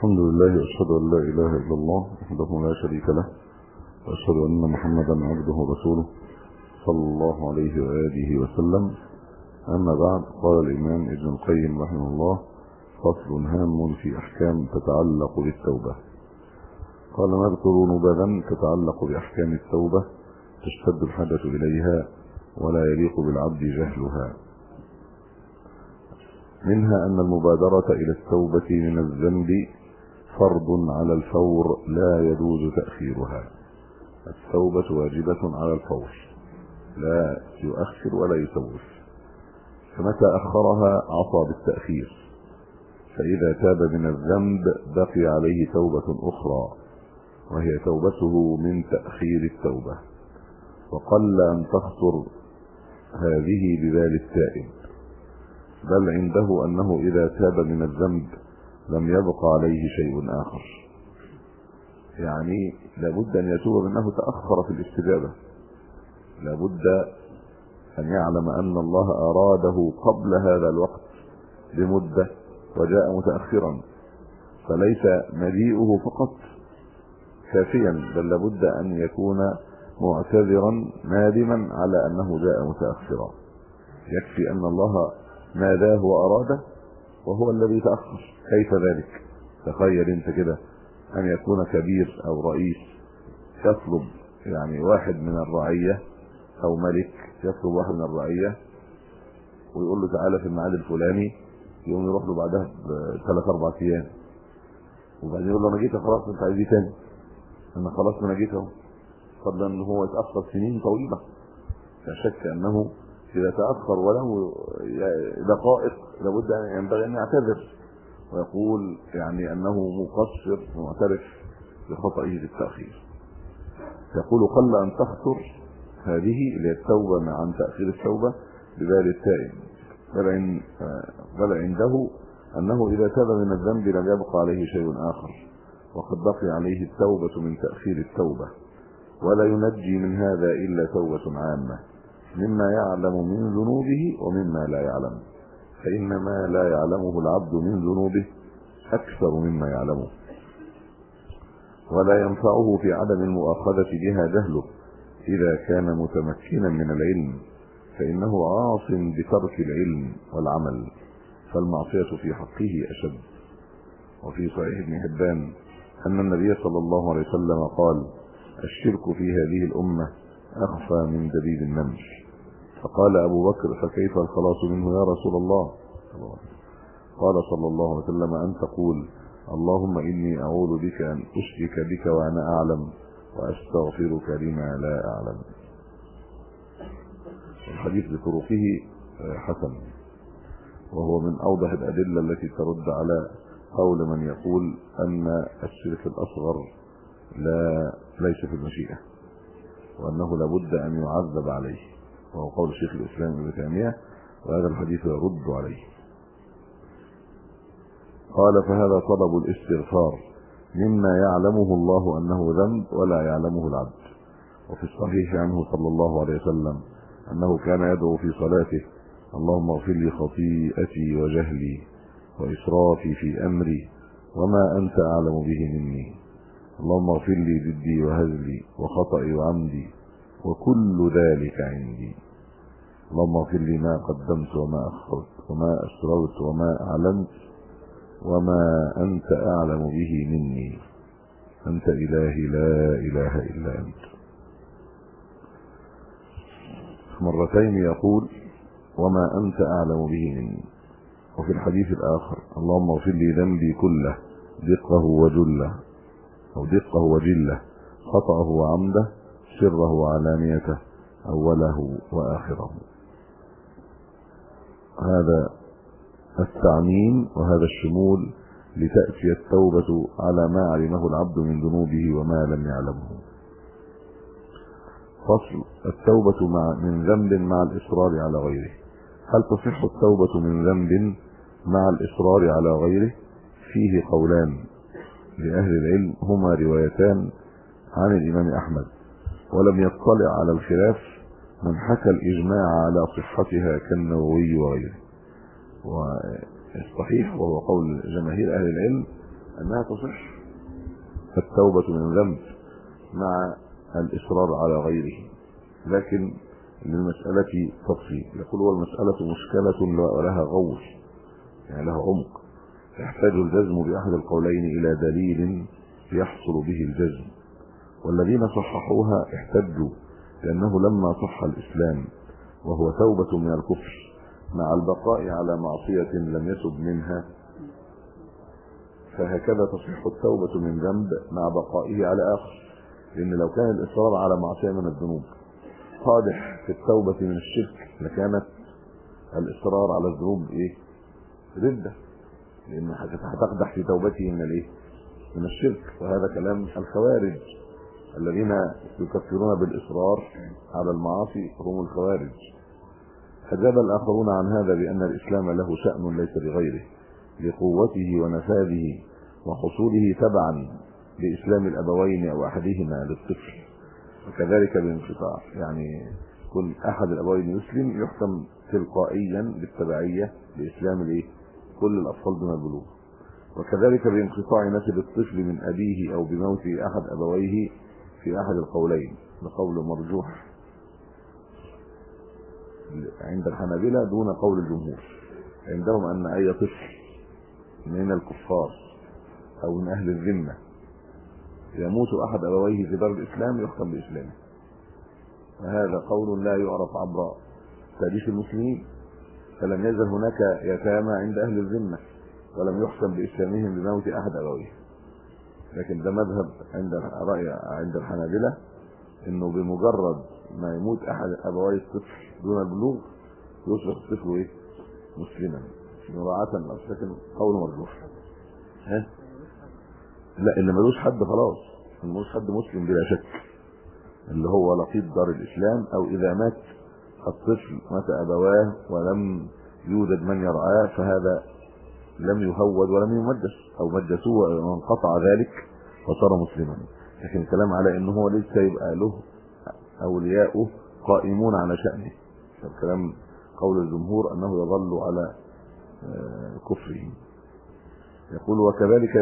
الحمد لله وأشهد أن لا إله إلا الله وحده لا شريك له وأشهد أن محمدا عبده ورسوله صلى الله عليه وآله وسلم. أما بعد، قال الإمام ابن القيم رحمه الله: فصل هام في أحكام تتعلق بالتوبة. قال: نذكر نبذا تتعلق بأحكام التوبة تشتد الحاجة إليها ولا يليق بالعبد جهلها. منها أن المبادرة إلى التوبة من الذنب فرض على الفور لا يجوز تأخيرها. التوبة واجبة على الفور، لا يؤخر ولا يسوف، فمتى أخرها عصى بالتأخير، فإذا تاب من الذنب بقي عليه توبة أخرى وهي توبته من تأخير التوبة، وقل أن تخطر هذه ببال التائب، بل عنده أنه إذا تاب من الذنب لم يبق عليه شيء آخر. يعني لابد أن يتوب منه تأخر في الاستجابة، لابد أن يعلم أن الله أراده قبل هذا الوقت بمدة وجاء متأخرا، فليس مجيئه فقط كافيا، بل لابد أن يكون معتذرا نادما على أنه جاء متأخرا. يكفي أن الله ناداه وأراده وهو الذي تأخر. كيف ذلك؟ تخيل انت كده أن يكون كبير أو رئيس يطلب واحد من الرعية أو ملك يطلب واحد من الرعية ويقول له تعالى في الميعاد الفلاني، يقوم يروح له بعدها ب3-4 أيام، وبعدين يقول له أنا جيت خلاص، أنت عايز ايه تاني؟ أنا خلاص أنا جيت اهو. فضلا أن هو يتأخر سنين طويلة. لا شك أنه إذا تأخر وله دقائق لابد أن ينبغي أن يعتذر ويقول أنه مقصر معترف بخطئه بالتأخير. يقول: قل أن تخطر هذه اللي التوبة عن تأخير التوبة ببال التائب، بل عنده أنه إذا تاب من الذنب لم يبقى عليه شيء آخر، وقد بقي عليه التوبة من تأخير التوبة، ولا ينجي من هذا إلا توبة عامة مما يعلم من ذنوبه ومما لا يعلم، فإن ما لا يعلمه العبد من ذنوبه أكثر مما يعلمه، ولا ينفعه في عدم المؤاخذة بها جهله إذا كان متمكنا من العلم، فإنه عاص بترك العلم والعمل، فالمعصية في حقه أشد. وفي صحيح ابن حبان أن النبي صلى الله عليه وسلم قال: الشرك في هذه الأمة أخفى من دبيب النمل. فقال أبو بكر: فكيف الخلاص منه يا رسول الله؟ قال صلى الله عليه وسلم: أن تقول اللهم إني أعوذ بك أن أشرك بك وأنا أعلم وأستغفرك لما لا أعلم. الحديث بطرقه حسن، وهو من أوضح الأدلة التي ترد على قول من يقول أن الشرك الأصغر ليس في المشيئة وأنه لابد أن يعذب عليه، وهو قول شيخ الإسلام ابن تيمية، وهذا الحديث يرد عليه. قال: فهذا طلب الاستغفار مما يعلمه الله أنه ذنب ولا يعلمه العبد. وفي الصحيح عنه صلى الله عليه وسلم أنه كان يدعو في صلاته: اللهم اغفر لي خطيئتي وجهلي وإسرافي في أمري وما أنت أعلم به مني، اللهم اغفر لي جدي وهزلي وخطئي وعمدي وكل ذلك عندي، اللهم اغفر لي ما قدمت وما أخرت وما أسررت وما أعلنت وما أنت أعلم به مني، أنت إلهي لا إله إلا أنت. مرتين يقول وما أنت أعلم به مني. وفي الحديث الآخر: اللهم اغفر لي ذنبي كله دقه وجله أو دقه وجله، خطأه وعمده، سره وعلانيته، أوله وآخره. هذا التعميم وهذا الشمول لتأتي التوبة على ما علمه العبد من ذنوبه وما لم يعلمه. فصل: التوبة من ذنب مع الإصرار على غيره. هل تصح التوبة من ذنب مع الإصرار على غيره؟ فيه قولان لأهل العلم، هما روايتان عن الإمام أحمد، ولم يطلع على الخلاف من حكى الإجماع على صحتها كالنووي وغيره. والصحيح وهو قول جماهير أهل العلم أنها تصح التوبة من ذنب مع الإصرار على غيره، لكن للمسألة تفصيل. يقول والمسألة مشكلة ولها غوص، يعني لها عمق، يحتاج الجزم بأحد القولين إلى دليل يحصل به الجزم. والذين صححوها احتجوا لأنه لما صح الإسلام وهو توبة من الكفر مع البقاء على معصية لم يتب منها، فهكذا تصح التوبة من ذنب مع بقائه على آخر. لأن لو كان الإصرار على معصية من الذنوب قادح في التوبة من الشرك لكانت الإصرار على الذنوب ردة، لأن هتقدح في توبته من الشرك. وهذا كلام الخوارج الذين يكفرون بالإصرار على المعاصي هم الخوارج. أجاب الآخرون عن هذا بأن الإسلام له شأن ليس لغيره لقوته ونفاذه وحصوله تبعا لإسلام الأبوين أو أحدهما للطفل، وكذلك بالانقطاع، يعني كل أحد الأبوين يسلم يحكم تلقائيا بالتبعية لإسلام كل الأطفال دون البلوغ. وكذلك بانقطاع نسب الطفل من أبيه أو بموت أحد أبويه في أحد القولين، بقول مرجوح عند الحنابلة دون قول الجمهور. عندهم أن أي طفل من الكفار أو من أهل الذمة يموت أحد أبويه في دار الإسلام يحكم بإسلامه، وهذا قول لا يعرف عبر تاريخ المسلمين، فلم يزل هناك يتامى عند أهل الذمة ولم يحكم بإسلامهم بموت أحد أبويه. لكن ده مذهب عند الحنابلة إنه بمجرد ما يموت أحد أبوي الطفل دون البلوغ يصبح الطفل مسلما مراعاة، لكن قول مرجوح. لا، اللي ملوش حد خلاص، ملوش حد مسلم بلا شك، اللي هو لقيط دار الإسلام، أو إذا مات الطفل مات أبواه ولم يوجد من يرعاه فهذا لم يهود ولم يمجس، أو مجسوه وانقطع ذلك فصار مسلما. لكن الكلام على إنه هو لسه يبقى له أولياؤه قائمون على شأنه، الكلام قول الجمهور أنه يظل على كفره. يقول وكذلك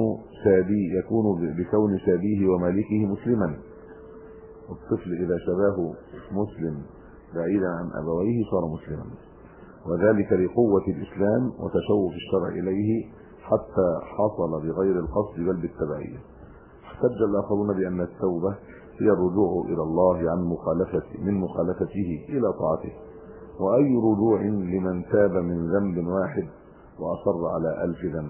يكون بكون سابيه ومالكه مسلما، الطفل إذا شباه مسلم بعيدا عن أبويه صار مسلما، وذلك لقوة الإسلام وتشوف الشرع إليه حتى حصل بغير القصد بل بالتبعية. احتج الآخرون بأن التوبة هي الرجوع إلى الله من مخالفته إلى طاعته، وأي رجوع لمن تاب من ذنب واحد وأصر على 1000 ذنب.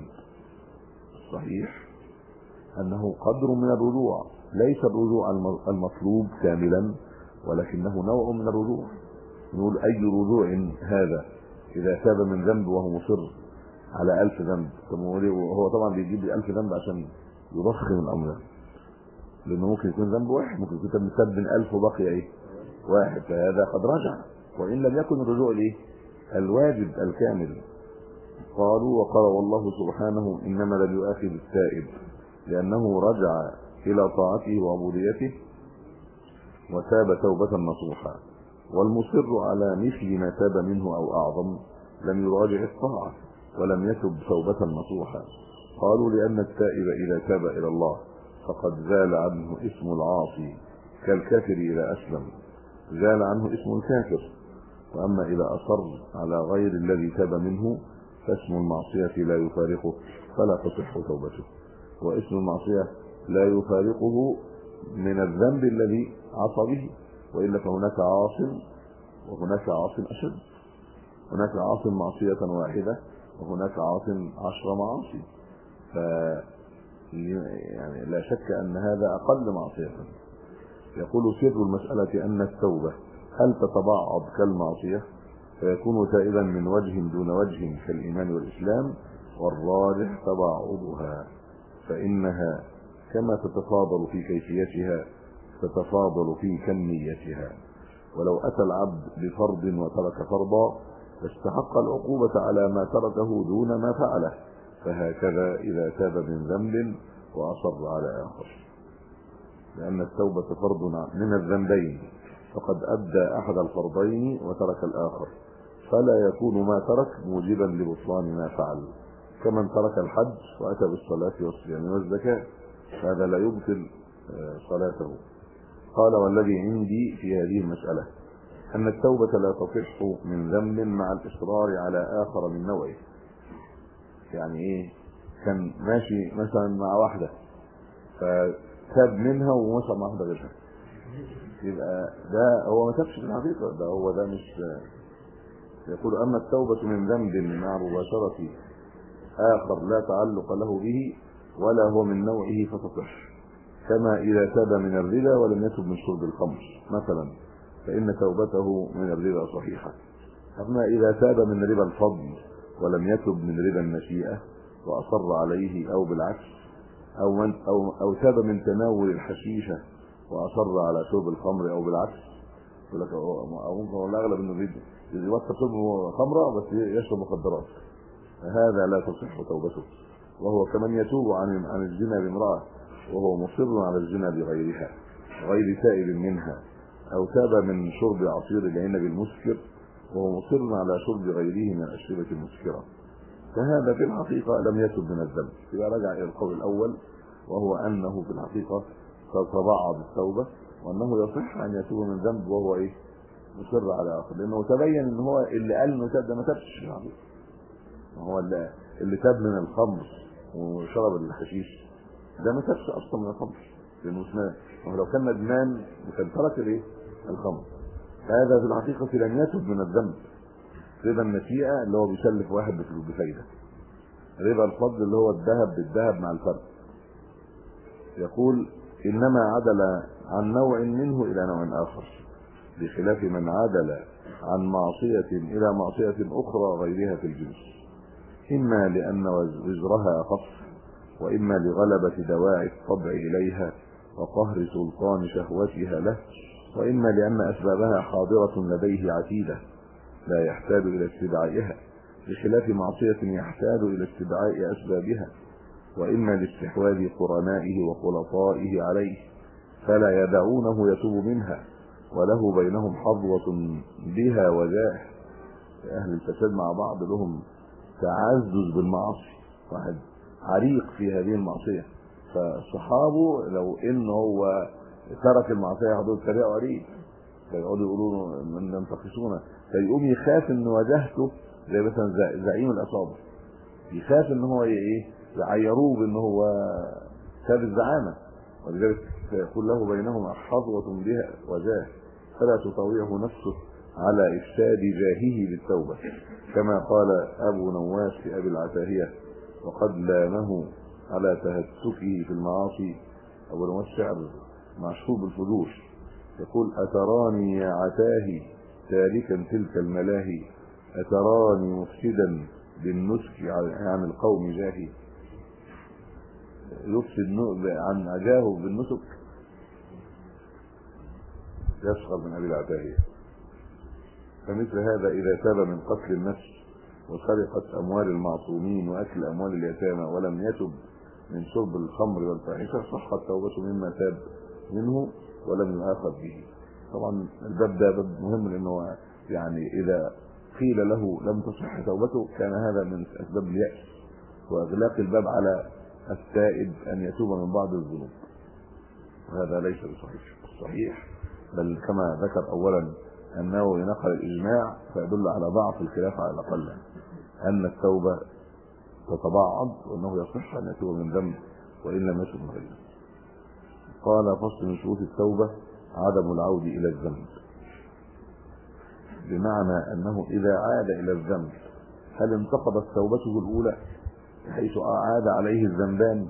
صحيح أنه قدر من الرجوع، ليس الرجوع المطلوب كاملا ولكنه نوع من الرجوع. نقول أي رجوع هذا إذا تاب من ذنب وهو مصر على 1000 ذنب، وهو طبعا بيجيب لي 1000 ذنب عشان يضخم الأمر، لأنه ممكن يكون ذنب واحد، ممكن يكون تاب من 1000 وبقي واحد، فهذا قد رجع، وإن لم يكن الرجوع الواجب الكامل. قالوا وقال والله سبحانه إنما لم يؤاخذ التائب لأنه رجع إلى طاعته وعبوديته وتاب توبة نصوحا، والمصر على مثل ما تاب منه أو أعظم لم يراجع الطاعة ولم يتب توبة نصوحا. قالوا لأن التائب إذا تاب إلى الله فقد زال عنه اسم العاصي كالكافر إذا أسلم، زال عنه اسم الكافر. وأما إذا أصر على غير الذي تاب منه فاسم المعصية لا يفارقه فلا تصح توبته، واسم المعصية لا يفارقه من الذنب الذي عصى به، وإلا فهناك عاصم وهناك عاصم أشد، هناك عاصم معصية واحدة وهناك عاصم 10 معاصي، يعني لا شك أن هذا أقل معصية. يقول سر المسألة أن التوبة هل تتبعض كالمعصية فيكون تائبا من وجه دون وجه كالإيمان والإسلام، والراجح تباعدها، فإنها كما تتفاضل في كيفيتها تتفاضل في كميتها. ولو أتى العبد بفرض وترك فرضا فاستحق العقوبة على ما تركه دون ما فعله، فهكذا إذا تاب من ذنب وأصر على آخر، لأن التوبة فرض من الذنبين، فقد أدى أحد الفرضين وترك الآخر، فلا يكون ما ترك موجبا لبطلان ما فعل، كمن ترك الحج وأتى بالصلاة والصيام والزكاة، هذا لا يبطل صلاته. قال: والذي عندي في هذه المسألة أن التوبة لا تصح من ذنب مع الإصرار على آخر من نوعه. يعني إيه؟ كان ماشي مثلا مع واحدة فتاب منها ومشى مع واحدة غيرها، يبقى ده هو ما تابش في الحقيقة، ده مش. يقول: أما التوبة من ذنب مع مباشرة آخر لا تعلق له به ولا هو من نوعه فتصح، كما إذا تاب من الربا ولم يتب من شرب الخمر مثلا، فإن توبته من الربا صحيحة. أما إذا تاب من ربا الفضل ولم يتب من ربا النشيئة وأصر عليه، أو بالعكس، أو تاب من تناول الحشيشة وأصر على شرب الخمر، أو بالعكس، يقول لك ممكن والله أغلب إنه يبطل شرب خمرة بس يشرب مخدرات، هذا لا تصح توبته. وهو كمن يتوب عن الزنا بامرأة وهو مصر على الزنا بغيرها غير تائب منها، أو تاب من شرب عصير العنب المسكر وهو مصر على شرب غيره من الأشربة المسكرة، فهذا في الحقيقة لم يتب من الذنب. إذا رجع إلى القول الأول، وهو أنه في الحقيقة تتبعض التوبة، وأنه يصح أن يتوب من ذنب وهو مصر على آخر، لأنه تبين أن هو اللي قال إنه تاب ده ما تابش في الحقيقة، هو اللي تاب من الخمر وشرب الحشيش ده ما تابش أصلا من الخمر، لأنه وهو لو كان ندمان كان ترك الخمر. هذا في الحقيقة لم يتب من الذنب. ربا النشيئة اللي هو بيسلف واحد بفايدة، ربا الفضل اللي هو الذهب بالذهب مع الفرق. يقول: إنما عدل عن نوع منه إلى نوع آخر، بخلاف من عدل عن معصية إلى معصية أخرى غيرها في الجنس، إما لأن وزرها أخف، وإما لغلبة دواعي الطبع إليها وقهر سلطان شهوتها له، وإما لأن أسبابها حاضرة لديه عتيدة لا يحتاج إلى استدعائها، بخلاف معصية يحتاج إلى استدعاء أسبابها، وإما لاستحواذ قرنائه وخلطائه عليه فلا يدعونه يتوب منها، وله بينهم حظوة بها وجاه. أهل الفساد مع بعض لهم تعزز بالمعاصي، واحد عريق في هذه المعصية، فصحابه لو إنه هو ترك المعصية يقعدوا يتريقوا عليه، فيقعدوا يقولوا له من ينتقصونه، فيقوم يخاف إن واجهته زي مثلا زعيم العصابة، يخاف إن هو يعيروه بإن هو ساب الزعامة، ولذلك فيقول له بينهم حظوة بها وجاه فلا تطاوعه نفسه على إفساد جاهه بالتوبة، كما قال أبو نواس في أبي العتاهية وقد لامه على تهتكه في المعاصي. أبو نواس شعر مشهور بالفجور، يقول: أتراني يا عتاهي تاركا تلك الملاهي، أتراني مفسدا بالنسك عن القوم جاهي. يفسد عن عجاه بالنسك، يشغل من أبي العتاهية. فمثل هذا إذا تاب من قتل النفس وسرقة أموال المعصومين وأكل أموال اليتامى ولم يتب من شرب الخمر والفاحشة صحت توبته مما تاب منه ولم يؤاخذ به. طبعا الباب ده باب مهم، لأنه يعني إذا قيل له لم تصح توبته كان هذا من أسباب اليأس وإغلاق الباب على التائب أن يتوب من بعض الذنوب، وهذا ليس بصحيح. الصحيح بل كما ذكر أولا النووي نقل الإجماع فيدل على ضعف الخلاف على الأقل، أن التوبة تتبعض وأنه يصح أن يتوب من ذنب وإن لم يتب من غيره. قال: فصل من شروط التوبة عدم العود إلى الذنب، بمعنى أنه إذا عاد إلى الذنب هل انتقضت توبته الأولى حيث عاد عليه الذنبان،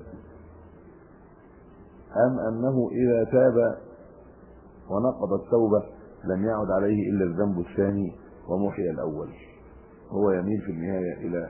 أم أنه إذا تاب ونقض التوبة لم يعد عليه إلا الذنب الثاني ومحي الأول. هو يميل في النهاية إلى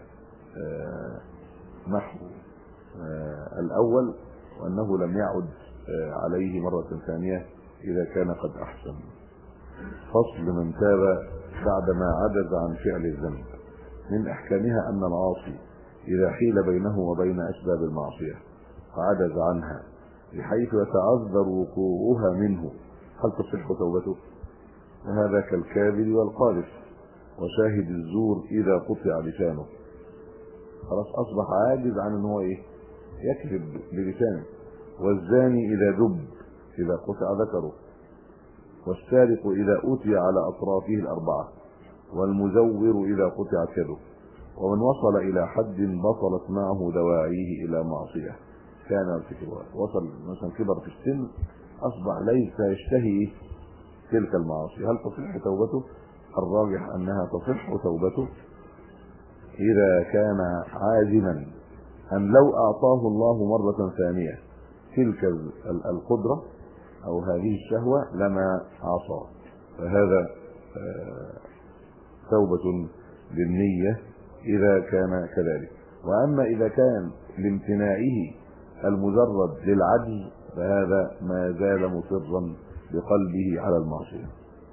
محو الأول، وأنه لم يعد عليه مرة ثانية إذا كان قد أحسن. فصل من تاب بعدما عجز عن فعل الذنب. من أحكامها أن العاصي إذا حيل بينه وبين أسباب المعصية فعجز عنها بحيث يتعذر وقوعها منه، هل تصح توبته؟ وهذا كالكاذب والقاذف وشاهد الزور إذا قطع لسانه. خلاص اصبح عاجز عن ان هو ايه يكذب بلسانه. والزاني اذا دب، اذا قطع ذكره. والسارق اذا اتي على اطرافه الاربعه. والمزور اذا قطعت يده. ومن وصل الى حد بطلت معه دواعيه الى معصيه كان ارتكابها. وصل مثلا كبر في السن، اصبح ليس يشتهي تلك المعاصي. هل تصح توبته؟ الراجح انها تصح توبته اذا كان عازما ان لو اعطاه الله مره ثانيه تلك القدره او هذه الشهوه لما عصى، فهذا توبه بالنيه اذا كان كذلك. واما اذا كان لامتناعه المجرد للعجز فهذا ما زال مصرا بقلبه على المعصيه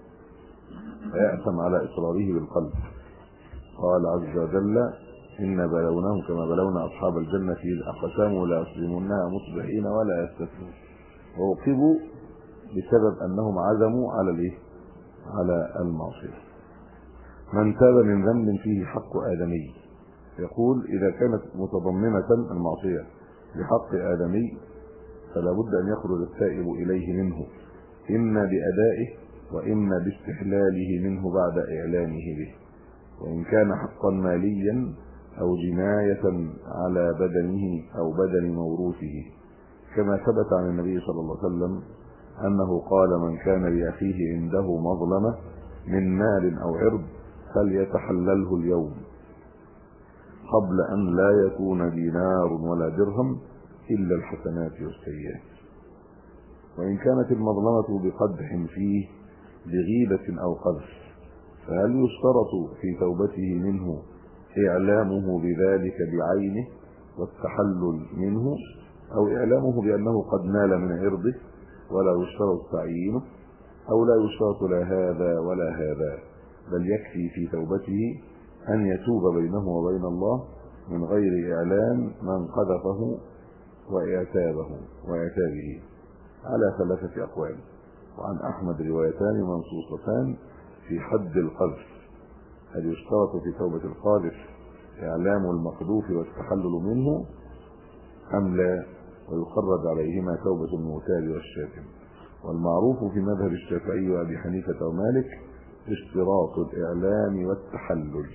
فيأثم على اصراره بالقلب. قال عز وجل: إن بلوناهم كما بلونا أصحاب الجنة إذ أقسموا لا يصرمونها مصبحين ولا يستثنون. وعوقبوا بسبب أنهم عزموا على المعصية. من تاب من ذنب فيه حق آدمي، يقول إذا كانت متضمنة المعصية بحق آدمي فلا بد أن يخرج التائب إليه منه، إما بأدائه وإما باستحلاله منه بعد إعلانه به. وإن كان حقا ماليا أو جناية على بدنه أو بدن موروثه، كما ثبت عن النبي صلى الله عليه وسلم أنه قال: من كان لأخيه عنده مظلمة من مال أو عرض فليتحلله اليوم قبل أن لا يكون دينار ولا درهم إلا الحسنات والسيئات. وإن كانت المظلمة بقدح فيه بغيبة أو قذف فهل يشترط في توبته منه إعلامه بذلك بعينه والتحلل منه، أو إعلامه بأنه قد نال من عرضه ولا يشترط تعيينه، أو لا يشترط لا هذا ولا هذا، بل يكفي في توبته أن يتوب بينه وبين الله من غير إعلان من قذفه وإعتابه على 3 أقوال. وعن أحمد روايتان منصوصتان في حد القذف: هل يشترط في توبة القاذف إعلام المقذوف والتحلل منه أم لا؟ ويخرج عليهما توبة المغتاب والشاتم. والمعروف في مذهب الشافعي وأبي حنيفة ومالك اشتراط الإعلام والتحلل.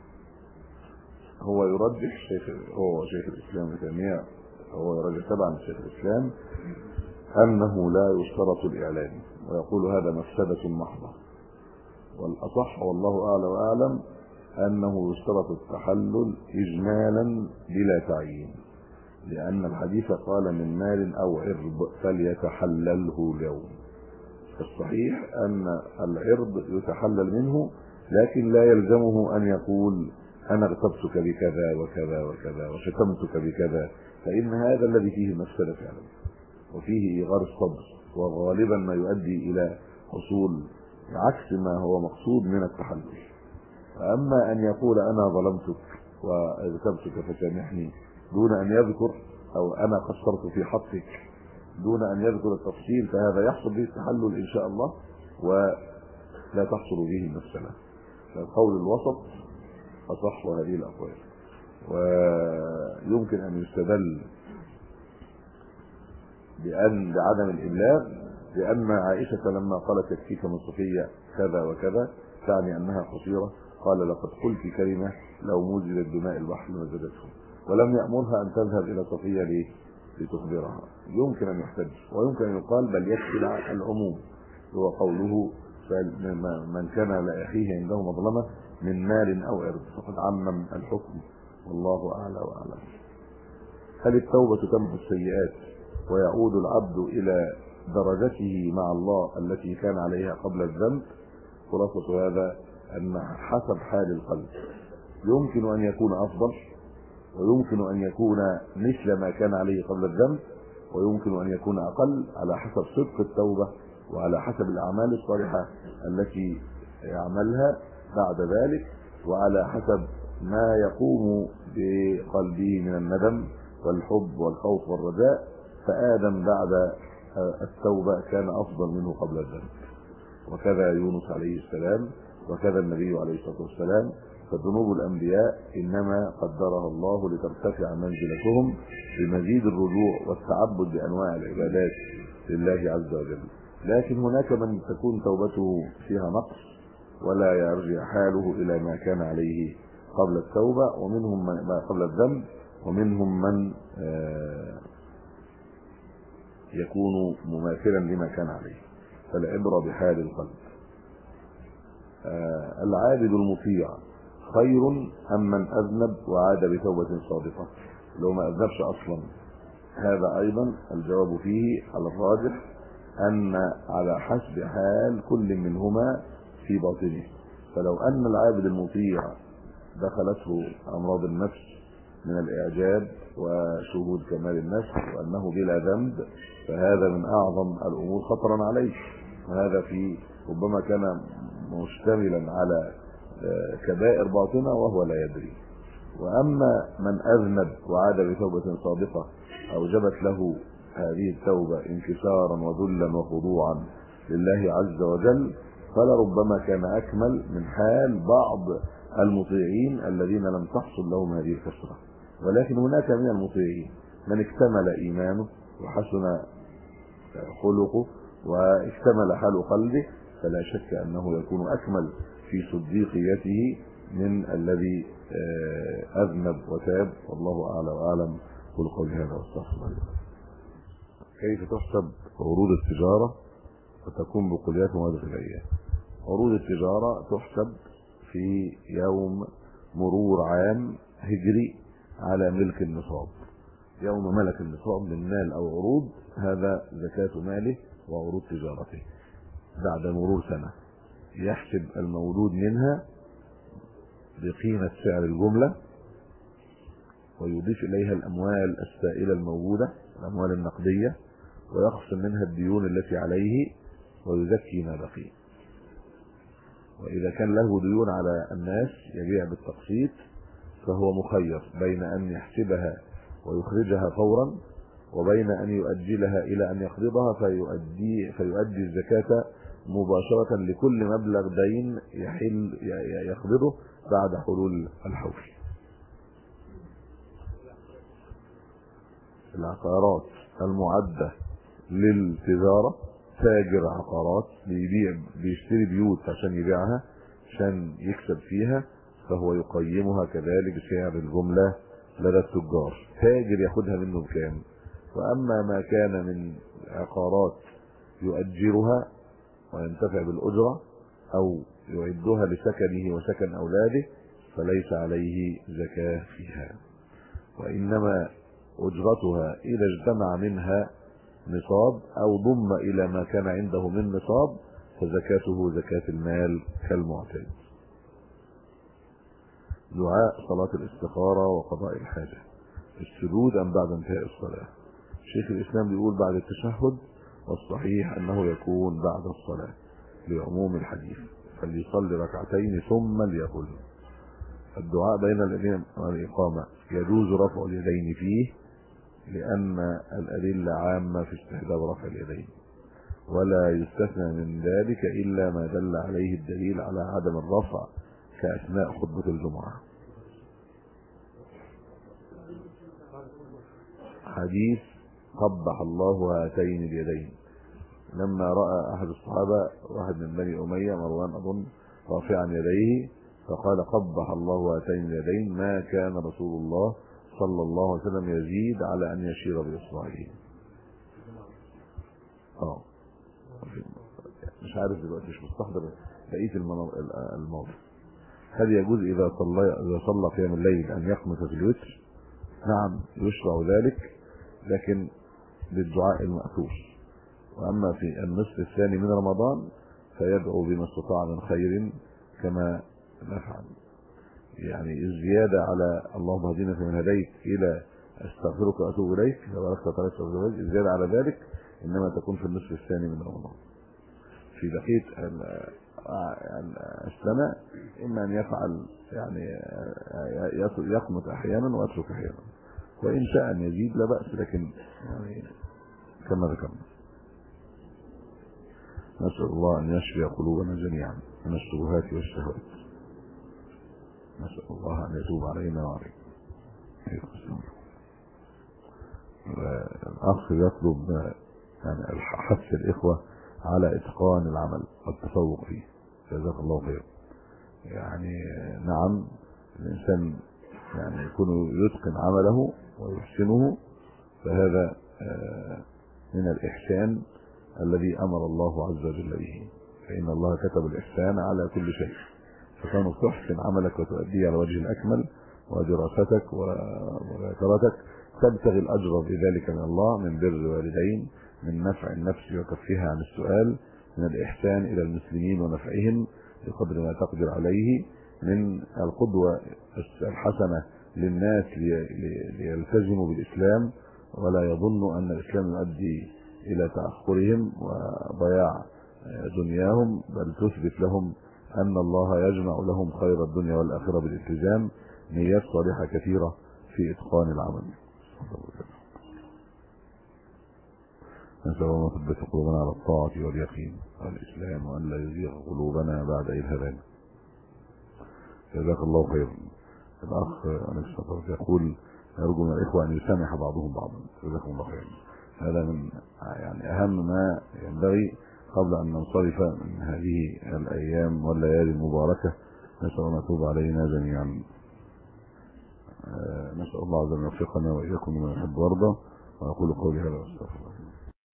هو يرجح شيخ الإسلام ابن تيمية، هو يرجح طبعا شيخ الإسلام أنه لا يشترط الإعلان، ويقول هذا مفسدة محضة. والأصح والله أعلى وأعلم أنه يشترط التحلل إجمالا بلا تعيين، لأن الحديث قال: من مال أو عرض فليتحلله اليوم. الصحيح أن العرض يتحلل منه، لكن لا يلزمه أن يقول: أنا اغتبتك بكذا وكذا وكذا وشتمتك بكذا، فإن هذا الذي فيه المفسدة فعلا وفيه إيغار الصدر، وغالبا ما يؤدي إلى حصول عكس ما هو مقصود من التحلل. فأما أن يقول: أنا ظلمتك واغتبتك فسامحني دون أن يذكر، أو أنا قصرت في حقك دون أن يذكر التفصيل، فهذا يحصل به التحلل إن شاء الله ولا تحصل به المفسدة. فالقول الوسط أصح هذه الأقوال. ويمكن أن يستدل بعدم الإبلاغ لأن عائشة لما قالت: يكفيك من صفية كذا وكذا، تعني أنها قصيرة، قال: لقد قلت كلمة لو مزجت دماء البحر لمزجته، ولم يأمرها أن تذهب إلى صفية لتخبرها. يمكن أن يحتج، ويمكن أن يقال بل يكفي العموم، هو قوله: من كان لأخيه عنده مظلمة من مال أو عرض، فقد عمم الحكم، والله أعلى وأعلم. هل التوبة تمحو السيئات ويعود العبد إلى درجته مع الله التي كان عليها قبل الذنب؟ خلاصة هذا أن حسب حال القلب يمكن أن يكون أفضل، ويمكن أن يكون مثل ما كان عليه قبل الذنب، ويمكن أن يكون أقل، على حسب صدق التوبة وعلى حسب الأعمال الصالحة التي يعملها بعد ذلك، وعلى حسب ما يقوم بقلبه من الندم والحب والخوف والرجاء. فآدم بعد التوبة كان أفضل منه قبل الذنب، وكذا يونس عليه السلام، وكذا النبي عليه الصلاة والسلام، فذنوب الأنبياء إنما قدرها الله لترتفع منزلتهم بمزيد الرجوع والتعبد بأنواع العبادات لله عز وجل. لكن هناك من تكون توبته فيها نقص ولا يرجع حاله إلى ما كان عليه قبل التوبة، ومنهم من قبل الذنب، ومنهم من يكون مماثلا لما كان عليه. فالعبرة بحال القلب. العابد المطيع خير أم من أذنب وعاد بتوبة صادقة؟ لو ما أذنبش أصلا، هذا أيضا الجواب فيه على الراجح أن على حسب حال كل منهما في باطنه. فلو أن العابد المطيع دخلته أمراض النفس من الإعجاب وشهود كمال النفس وأنه بلا ذنب، فهذا من أعظم الأمور خطرا عليه، وهذا في ربما كان مشتملا على كبائر باطنة وهو لا يدري. وأما من أذنب وعاد بتوبة صادقة أوجبت له هذه التوبة انكسارا وذلا وخضوعا لله عز وجل، فلربما كان أكمل من حال بعض المطيعين الذين لم تحصل لهم هذه الكسرة. ولكن هناك من المطيعين من اكتمل إيمانه وحسن خلقه واكتمل حال قلبه، فلا شك أنه يكون أكمل في صديقيته من الذي أذنب وتاب. والله أعلى وأعلم. قل قولي هذا واستغفر الله. كيف تحسب عروض التجارة وتكون بقوليات مواد الأيام؟ عروض التجارة تحسب في يوم مرور عام هجري على ملك النصاب. يوم ملك النصاب من مال أو عروض، هذا زكاة ماله وعروض تجارته. بعد مرور سنة يحسب المولود منها بقيمة سعر الجملة، ويضيف إليها الأموال السائلة الموجودة، الأموال النقدية، ويخصم منها الديون التي عليه ويزكي ما بقي. وإذا كان له ديون على الناس يبيع بالتقسيط، فهو مخير بين أن يحسبها ويخرجها فورا، وبين أن يؤجلها إلى أن يقبضها فيؤدي الزكاة مباشرة لكل مبلغ دين يقبضه بعد حلول الحول. العقارات المعدة للتجارة، تاجر عقارات بيشتري بيوت عشان يبيعها عشان يكسب فيها، فهو يقيمها كذلك بسعر الجملة لدى التجار. تاجر ياخدها منه بكام. وأما ما كان من عقارات يؤجرها وينتفع بالأجرة أو يعدها لسكنه وسكن أولاده، فليس عليه زكاة فيها، وإنما أجرتها إذا اجتمع منها نصاب أو ضم إلى ما كان عنده من نصاب فزكاته زكاة المال كالمعتاد. دعاء صلاة الاستخارة وقضاء الحاجة، السجود أم بعد انتهاء الصلاة؟ شيخ الإسلام بيقول بعد التشهد، والصحيح أنه يكون بعد الصلاة لعموم الحديث، فليصلي ركعتين ثم ليقل. الدعاء بين الأذان والإقامة يجوز رفع اليدين فيه، لأن الأدلة عامة في استحباب رفع اليدين، ولا يستثنى من ذلك إلا ما دل عليه الدليل على عدم الرفع كأثناء خطبة الجمعة. حديث قبح الله هاتين اليدين، لما رأى أحد الصحابة واحد من بني أمية مروان أظن رافعا يديه فقال قبح الله هاتين اليدين، ما كان رسول الله صلى الله عليه وسلم يزيد على أن يشير بإصبعه. مش عارف دلوقتي، مش مستحضر بقية الموضوع. هل يجوز إذا صلى قيام الليل أن يقنت في الوتر؟ نعم يشرع ذلك، لكن للدعاء المأثور. وأما في النصف الثاني من رمضان فيدعو بما استطاع من خير كما نفعل. يعني الزيادة على اللهم اهدنا فيمن هديت إلى أستغفرك وأتوب إليك تبارك وتعالى، الزيادة على ذلك إنما تكون في النصف الثاني من رمضان. في بقية السنة إما أن يفعل يعني يقنط أحيانا ويترك أحيانا، وإن شاء أن يزيد لا بأس، لكن يعني كما ذكرنا. نسأل الله أن يشفي قلوبنا جميعا من الشبهات والشهوات. نسأل الله أن يتوب علينا وعليكم. الأخ يطلب يعني حث الإخوة على إتقان العمل والتفوق فيه. جزاك الله خير. يعني نعم الإنسان يعني يكون يتقن عمله ويحسنه، فهذا من الإحسان الذي أمر الله عز وجل به، فإن الله كتب الإحسان على كل شيء، فكونك تحسن عملك وتؤديه على وجه الأكمل، ودراستك ومذاكرتك تبتغي الأجر بذلك من الله، من بر الوالدين، من نفع النفس وكفها عن السؤال، من الإحسان إلى المسلمين ونفعهم بقدر ما تقدر عليه، من القدوة الحسنة للناس ليلتزموا بالإسلام ولا يظنوا أن الإسلام يؤدي إلى تأخرهم وضياع دنياهم، بل تثبت لهم أن الله يجمع لهم خير الدنيا والآخرة بالالتزام. نيات صالحة كثيرة في إتقان العمل. نسأل الله أن يثبت قلوبنا على الطاعة واليقين والإسلام، وأن لا يزيغ قلوبنا بعد إذ هدانا. جزاك الله خيرا. الأخ أنس يقول يرجو من الإخوة أن يسامح بعضهم بعضا. جزاكم الله خيرا. هذا من يعني أهم ما ينبغي قبل أن ننصرف من هذه الأيام والليالي المباركة. نسأل الله أن يتوب علينا جميعا. نسأل الله عز وجل أن يوفقنا وإياكم لما يحب ويرضى. وأقول قولي هذا واستغفر الله.